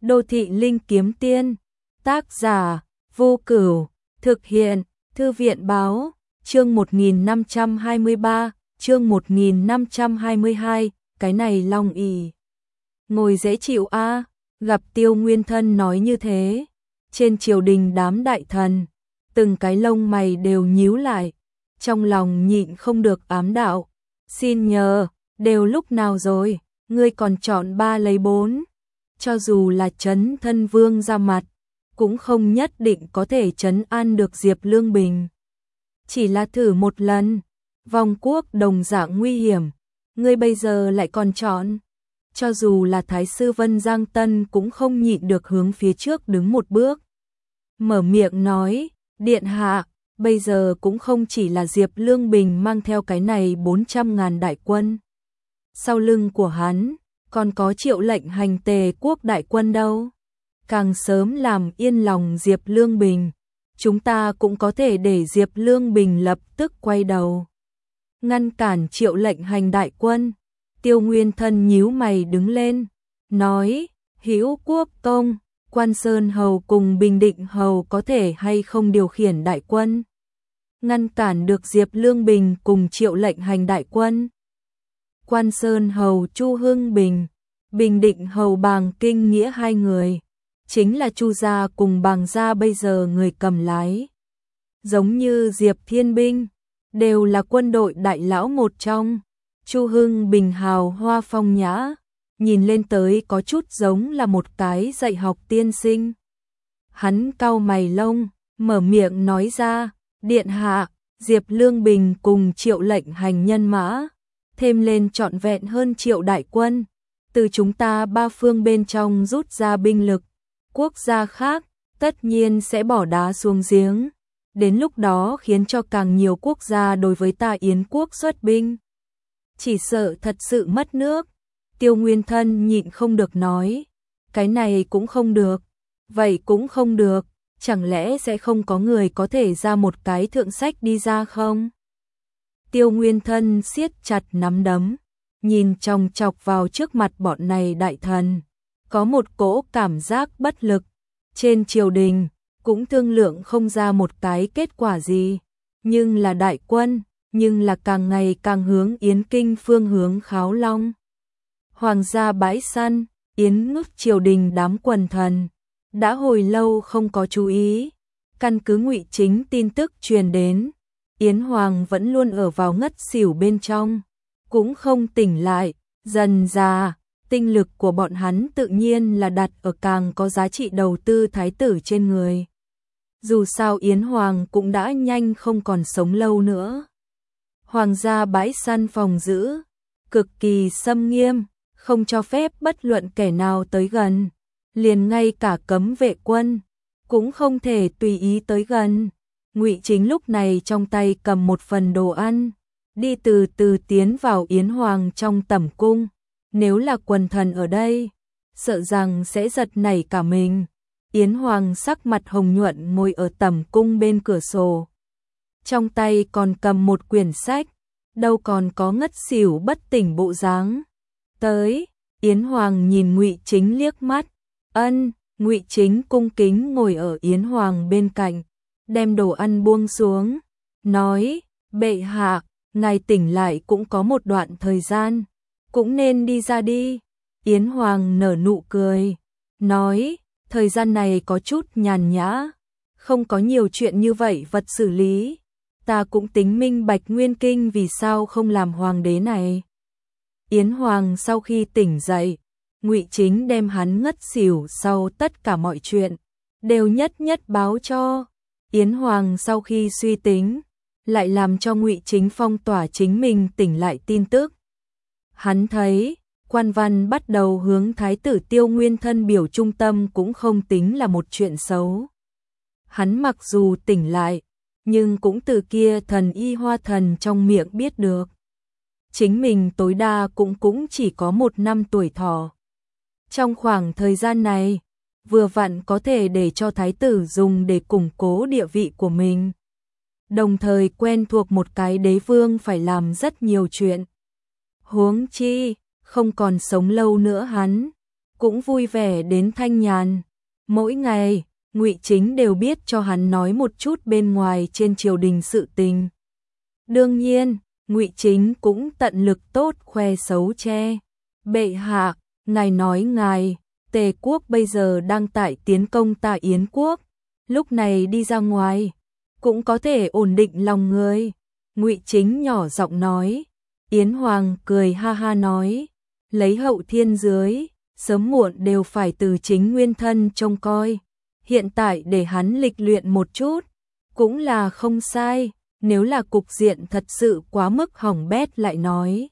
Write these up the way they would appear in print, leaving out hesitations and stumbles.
Đô thị linh kiếm tiên, tác giả, Vô Cửu, thực hiện, Thư viện báo, chương 1523, chương 1522, cái này long ỉ. Ngồi dễ chịu a. Gặp Tiêu Nguyên Thân nói như thế, trên triều đình đám đại thần, từng cái lông mày đều nhíu lại, trong lòng nhịn không được ám đạo, xin nhờ, đều lúc nào rồi, ngươi còn chọn 3 lấy 4, cho dù là Trấn Thân Vương ra mặt, cũng không nhất định có thể trấn an được Diệp Lương Bình. Chỉ là thử một lần, vong quốc đồng dạng nguy hiểm, ngươi bây giờ lại còn chọn. Cho dù là Thái sư Vân Giang Tân cũng không nhịn được hướng phía trước đứng một bước. Mở miệng nói, điện hạ, bây giờ cũng không chỉ là Diệp Lương Bình mang theo cái này 400.000 đại quân. Sau lưng của hắn, còn có Triệu Lệnh Hành Tề quốc đại quân đâu. Càng sớm làm yên lòng Diệp Lương Bình, chúng ta cũng có thể để Diệp Lương Bình lập tức quay đầu. Ngăn cản Triệu Lệnh Hành đại quân. Tiêu Nguyên Thân nhíu mày đứng lên, nói, Hữu Quốc Công, Quan Sơn Hầu cùng Bình Định Hầu có thể hay không điều khiển đại quân. Ngăn cản được Diệp Lương Bình cùng Triệu Lệnh Hành đại quân. Quan Sơn Hầu Chu Hưng Bình, Bình Định Hầu Bàng Kinh Nghĩa hai người, chính là Chu gia cùng Bàng gia bây giờ người cầm lái. Giống như Diệp Thiên Binh, đều là quân đội đại lão một trong. Chu Hưng Bình hào hoa phong nhã, nhìn lên tới có chút giống là một cái dạy học tiên sinh. Hắn cau mày lông, mở miệng nói ra, điện hạ, Diệp Lương Bình cùng Triệu Lệnh Hành nhân mã, thêm lên trọn vẹn hơn triệu đại quân, từ chúng ta 3 phương bên trong rút ra binh lực, quốc gia khác tất nhiên sẽ bỏ đá xuống giếng, đến lúc đó khiến cho càng nhiều quốc gia đối với ta Yến quốc xuất binh. Chỉ sợ thật sự mất nước. Tiêu Nguyên Thân nhịn không được nói, cái này cũng không được, vậy cũng không được, chẳng lẽ sẽ không có người có thể ra một cái thượng sách đi ra không? Tiêu Nguyên Thân siết chặt nắm đấm, nhìn chòng chọc vào trước mặt bọn này đại thần, có một cỗ cảm giác bất lực, trên triều đình cũng thương lượng không ra một cái kết quả gì, nhưng là đại quân, nhưng là càng ngày càng hướng Yến Kinh phương hướng kháo long. Hoàng gia bãi săn, Yến ngức triều đình đám quần thần, đã hồi lâu không có chú ý, căn cứ Ngụy Chính tin tức truyền đến, Yến Hoàng vẫn luôn ở vào ngất xỉu bên trong, cũng không tỉnh lại, dần dà, tinh lực của bọn hắn tự nhiên là đặt ở càng có giá trị đầu tư thái tử trên người. Dù sao Yến Hoàng cũng đã nhanh không còn sống lâu nữa. Hoàng gia bãi săn phòng giữ, cực kỳ xâm nghiêm, không cho phép bất luận kẻ nào tới gần, liền ngay cả cấm vệ quân, cũng không thể tùy ý tới gần. Ngụy Chính lúc này trong tay cầm một phần đồ ăn, đi từ từ tiến vào Yến Hoàng trong tẩm cung, nếu là quần thần ở đây, sợ rằng sẽ giật nảy cả mình. Yến Hoàng sắc mặt hồng nhuận ngồi ở tẩm cung bên cửa sổ. Trong tay còn cầm một quyển sách, đâu còn có ngất xỉu bất tỉnh bộ dáng. Tới, Yến Hoàng nhìn Ngụy Chính liếc mắt, Ngụy Chính cung kính ngồi ở Yến Hoàng bên cạnh, đem đồ ăn buông xuống, nói, bệ hạ, ngài tỉnh lại cũng có một đoạn thời gian, cũng nên đi ra đi. Yến Hoàng nở nụ cười, nói, thời gian này có chút nhàn nhã, không có nhiều chuyện như vậy vật xử lý. Ta cũng tính minh bạch nguyên kinh vì sao không làm hoàng đế này. Yến Hoàng sau khi tỉnh dậy, Ngụy Chính đem hắn ngất xỉu sau tất cả mọi chuyện, đều nhất nhất báo cho. Yến Hoàng sau khi suy tính, lại làm cho Ngụy Chính phong tỏa chính mình tỉnh lại tin tức. Hắn thấy, quan văn bắt đầu hướng thái tử Tiêu Nguyên Thân biểu trung tâm cũng không tính là một chuyện xấu. Hắn mặc dù tỉnh lại, nhưng cũng từ kia thần y hoa thần trong miệng biết được. Chính mình tối đa cũng chỉ có 1 năm tuổi thọ. Trong khoảng thời gian này, vừa vặn có thể để cho thái tử dùng để củng cố địa vị của mình. Đồng thời quen thuộc một cái đế vương phải làm rất nhiều chuyện. Huống chi, không còn sống lâu nữa hắn, cũng vui vẻ đến thanh nhàn. Mỗi ngày, Ngụy Chính đều biết cho hắn nói một chút bên ngoài trên triều đình sự tình. Đương nhiên, Ngụy Chính cũng tận lực tốt khoe xấu che. Bệ hạ, ngài nói ngài, Tề quốc bây giờ đang tại tiến công ta Yến quốc, lúc này đi ra ngoài, cũng có thể ổn định lòng người. Ngụy Chính nhỏ giọng nói. Yến Hoàng cười ha ha nói, lấy hậu thiên dưới, sớm muộn đều phải từ chính nguyên thân trông coi. Hiện tại để hắn lịch luyện một chút, cũng là không sai, nếu là cục diện thật sự quá mức hỏng bét lại nói.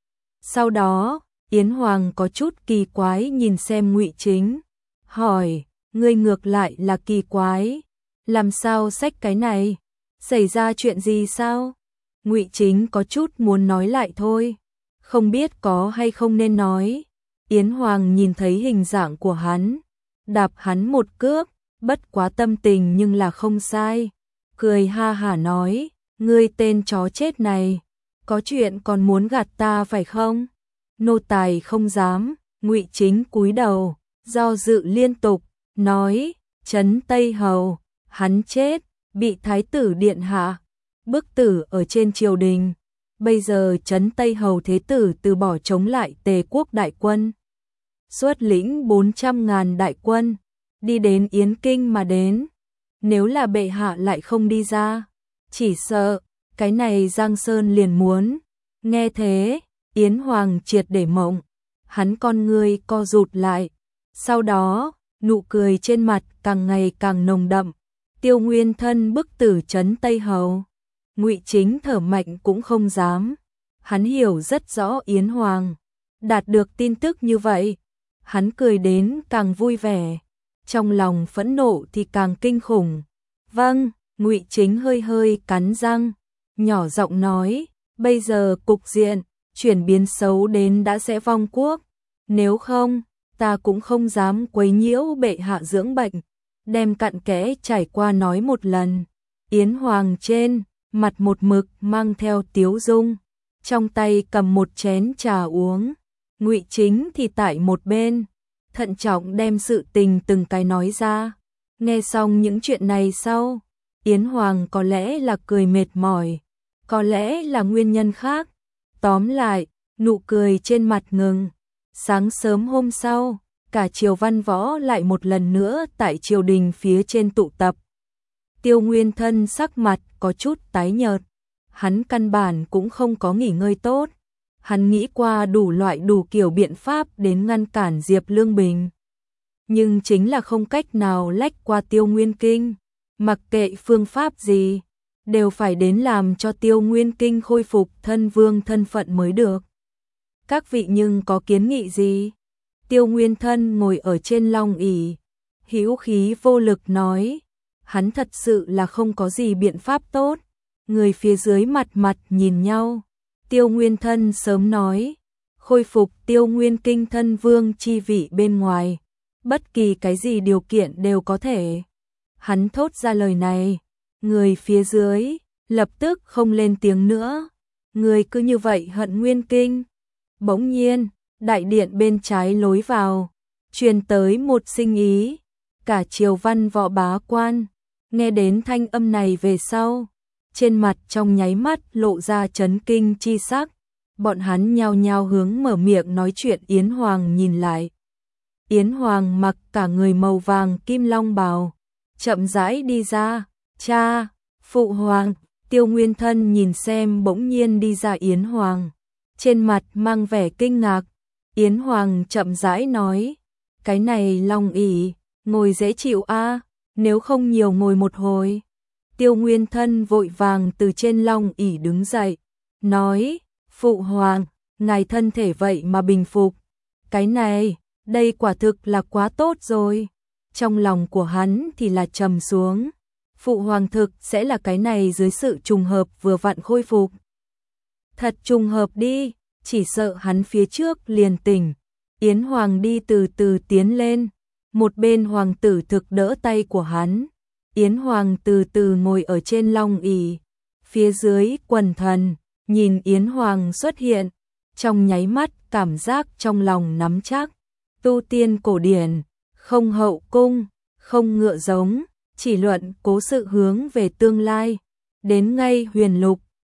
Sau đó, Yến Hoàng có chút kỳ quái nhìn xem Ngụy Chính, hỏi, ngươi ngược lại là kỳ quái, làm sao xách cái này, xảy ra chuyện gì sao? Ngụy Chính có chút muốn nói lại thôi, không biết có hay không nên nói. Yến Hoàng nhìn thấy hình dạng của hắn, đạp hắn một cước, bất quá tâm tình nhưng là không sai, cười ha hả nói, ngươi tên chó chết này, có chuyện còn muốn gạt ta phải không? Nô tài không dám. Ngụy Chính cúi đầu, do dự liên tục, nói, Trấn Tây Hầu, hắn chết, bị Thái tử điện hạ bức tử ở trên triều đình. Bây giờ Trấn Tây Hầu thế tử từ bỏ chống lại Tề quốc đại quân, xuất lĩnh 400.000 đại quân, đi đến Yến Kinh mà đến. Nếu là bệ hạ lại không đi ra, chỉ sợ, cái này Giang Sơn liền muốn. Nghe thế, Yến Hoàng triệt để mộng, hắn con ngươi co rụt lại. Sau đó, nụ cười trên mặt càng ngày càng nồng đậm. Tiêu Nguyên Thân bức tử Trấn Tây Hầu. Ngụy Chính thở mạnh cũng không dám. Hắn hiểu rất rõ Yến Hoàng đạt được tin tức như vậy, hắn cười đến càng vui vẻ, trong lòng phẫn nộ thì càng kinh khủng. Vâng, Ngụy Chính hơi hơi cắn răng, nhỏ giọng nói, bây giờ cục diện chuyển biến xấu đến đã sẽ vong quốc, nếu không, ta cũng không dám quấy nhiễu bệ hạ dưỡng bệnh. Đem cặn kẽ trải qua nói một lần. Yến Hoàng trên mặt một mực mang theo tiếu dung, trong tay cầm một chén trà uống. Ngụy Chính thì tại một bên, thận trọng đem sự tình từng cái nói ra. Nghe xong những chuyện này sau, Yến Hoàng có lẽ là cười mệt mỏi, có lẽ là nguyên nhân khác. Tóm lại, nụ cười trên mặt ngừng. Sáng sớm hôm sau, cả triều văn võ lại một lần nữa tại triều đình phía trên tụ tập. Tiêu Nguyên Thân sắc mặt có chút tái nhợt, hắn căn bản cũng không có nghỉ ngơi tốt. Hắn nghĩ qua đủ loại đủ kiểu biện pháp đến ngăn cản Diệp Lương Bình, nhưng chính là không cách nào lách qua Tiêu Nguyên Kinh. Mặc kệ phương pháp gì, đều phải đến làm cho Tiêu Nguyên Kinh khôi phục thân vương thân phận mới được. Các vị nhưng có kiến nghị gì? Tiêu Nguyên Thân ngồi ở trên long ỷ, hữu khí vô lực nói, hắn thật sự là không có gì biện pháp tốt. Người phía dưới mặt mặt nhìn nhau. Tiêu Nguyên Thân sớm nói, khôi phục Tiêu Nguyên Kinh thân vương chi vị bên ngoài, bất kỳ cái gì điều kiện đều có thể. Hắn thốt ra lời này, người phía dưới lập tức không lên tiếng nữa. Người cứ như vậy hận Nguyên Kinh. Bỗng nhiên, đại điện bên trái lối vào truyền tới một sinh ý. Cả triều văn võ bá quan nghe đến thanh âm này về sau, trên mặt trong nháy mắt lộ ra chấn kinh chi sắc. Bọn hắn nhao nhao hướng mở miệng nói chuyện. Yến Hoàng nhìn lại. Yến Hoàng mặc cả người màu vàng kim long bào, chậm rãi đi ra. Cha, phụ hoàng. Tiêu Nguyên Thân nhìn xem bỗng nhiên đi ra Yến Hoàng, trên mặt mang vẻ kinh ngạc. Yến Hoàng chậm rãi nói, cái này long ỷ ngồi dễ chịu a, nếu không nhiều ngồi một hồi. Tiêu Nguyên Thân vội vàng từ trên long ỷ đứng dậy, nói, phụ hoàng, ngài thân thể vậy mà bình phục. Cái này, đây quả thực là quá tốt rồi. Trong lòng của hắn thì là trầm xuống. Phụ hoàng thực sẽ là cái này dưới sự trùng hợp vừa vặn khôi phục. Thật trùng hợp đi, chỉ sợ hắn phía trước liền tỉnh. Yến Hoàng đi từ từ tiến lên, một bên hoàng tử thực đỡ tay của hắn. Yến Hoàng từ từ ngồi ở trên long ỷ, phía dưới quần thần nhìn Yến Hoàng xuất hiện, trong nháy mắt cảm giác trong lòng nắm chắc. tu tiên cổ điển, không hậu cung, không ngựa giống, chỉ luận cố sự hướng về tương lai. Đến ngay huyền lục,